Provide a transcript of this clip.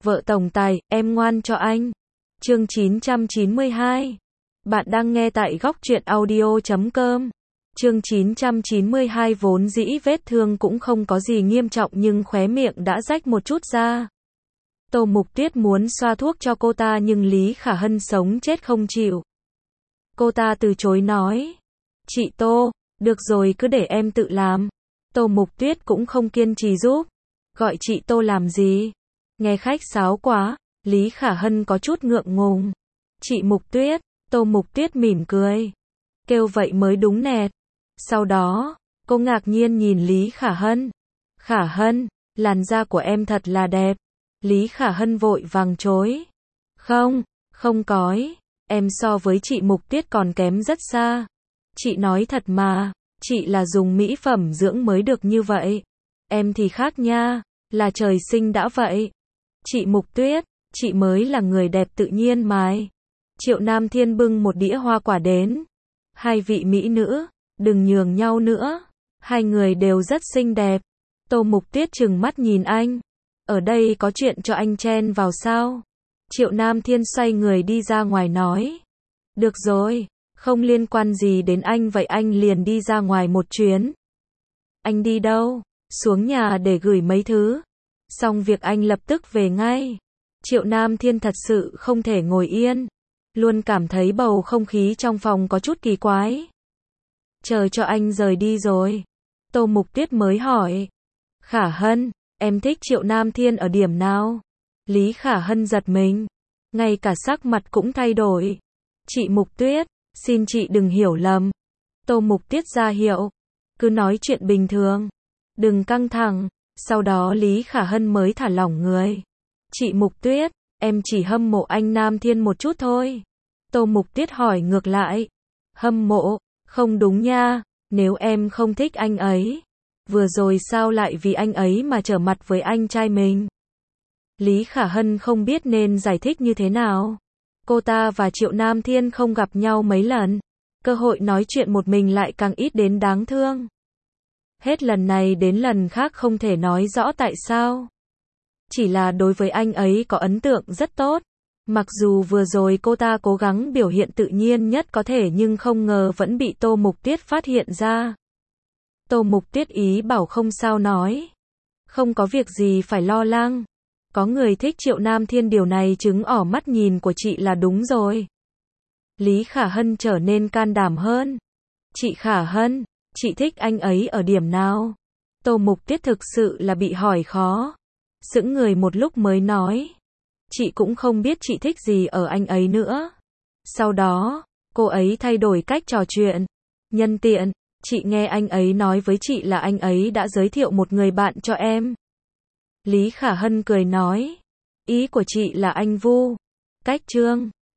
Vợ tổng tài, em ngoan cho anh. Chương 992. Bạn đang nghe tại góc truyện audio.com. Chương 992 vốn dĩ vết thương cũng không có gì nghiêm trọng nhưng khóe miệng đã rách một chút ra. Tô Mục Tuyết muốn xoa thuốc cho cô ta nhưng Lý Khả Hân sống chết không chịu. Cô ta từ chối nói. Chị Tô, được rồi cứ để em tự làm. Tô Mục Tuyết cũng không kiên trì giúp. Gọi chị Tô làm gì? Nghe khách sáo quá, Lý Khả Hân có chút ngượng ngùng. Chị Mục Tuyết, Tô Mục Tuyết mỉm cười. Kêu vậy mới đúng nẹt. Sau đó, cô ngạc nhiên nhìn Lý Khả Hân. Khả Hân, làn da của em thật là đẹp. Lý Khả Hân vội vàng chối. Không cói, em so với chị Mục Tuyết còn kém rất xa. Chị nói thật mà, chị là dùng mỹ phẩm dưỡng mới được như vậy. Em thì khác nha, là trời sinh đã vậy. Chị Mục Tuyết, chị mới là người đẹp tự nhiên mài. Triệu Nam Thiên bưng một đĩa hoa quả đến. Hai vị mỹ nữ, đừng nhường nhau nữa. Hai người đều rất xinh đẹp. Tô Mục Tuyết trừng mắt nhìn anh. Ở đây có chuyện cho anh chen vào sao? Triệu Nam Thiên xoay người đi ra ngoài nói. Được rồi, không liên quan gì đến anh vậy anh liền đi ra ngoài một chuyến. Anh đi đâu? Xuống nhà để gửi mấy thứ. Xong việc anh lập tức về ngay. Triệu Nam Thiên thật sự không thể ngồi yên. Luôn cảm thấy bầu không khí trong phòng có chút kỳ quái. Chờ cho anh rời đi rồi. Tô Mục Tuyết mới hỏi. Khả Hân, em thích Triệu Nam Thiên ở điểm nào? Lý Khả Hân giật mình. Ngay cả sắc mặt cũng thay đổi. Chị Mục Tuyết, xin chị đừng hiểu lầm. Tô Mục Tuyết ra hiệu. Cứ nói chuyện bình thường. Đừng căng thẳng. Sau đó Lý Khả Hân mới thả lỏng người. Chị Mục Tuyết, em chỉ hâm mộ anh Nam Thiên một chút thôi. Tô Mục Tuyết hỏi ngược lại. Hâm mộ? Không đúng nha, nếu em không thích anh ấy. Vừa rồi sao lại vì anh ấy mà trở mặt với anh trai mình? Lý Khả Hân không biết nên giải thích như thế nào. Cô ta và Triệu Nam Thiên không gặp nhau mấy lần. Cơ hội nói chuyện một mình lại càng ít đến đáng thương. Hết lần này đến lần khác không thể nói rõ tại sao. Chỉ là đối với anh ấy có ấn tượng rất tốt. Mặc dù vừa rồi cô ta cố gắng biểu hiện tự nhiên nhất có thể nhưng không ngờ vẫn bị Tô Mục Tuyết phát hiện ra. Tô Mục Tuyết ý bảo không sao nói. Không có việc gì phải lo lắng. Có người thích Triệu Nam Thiên điều này chứng ỏ mắt nhìn của chị là đúng rồi. Lý Khả Hân trở nên can đảm hơn. Chị Khả Hân, chị thích anh ấy ở điểm nào? Tô Mục Tuyết thực sự là bị hỏi khó. Sững người một lúc mới nói. Chị cũng không biết chị thích gì ở anh ấy nữa. Sau đó, cô ấy thay đổi cách trò chuyện. Nhân tiện, chị nghe anh ấy nói với chị là anh ấy đã giới thiệu một người bạn cho em. Lý Khả Hân cười nói. Ý của chị là anh Vu. Cách Trương.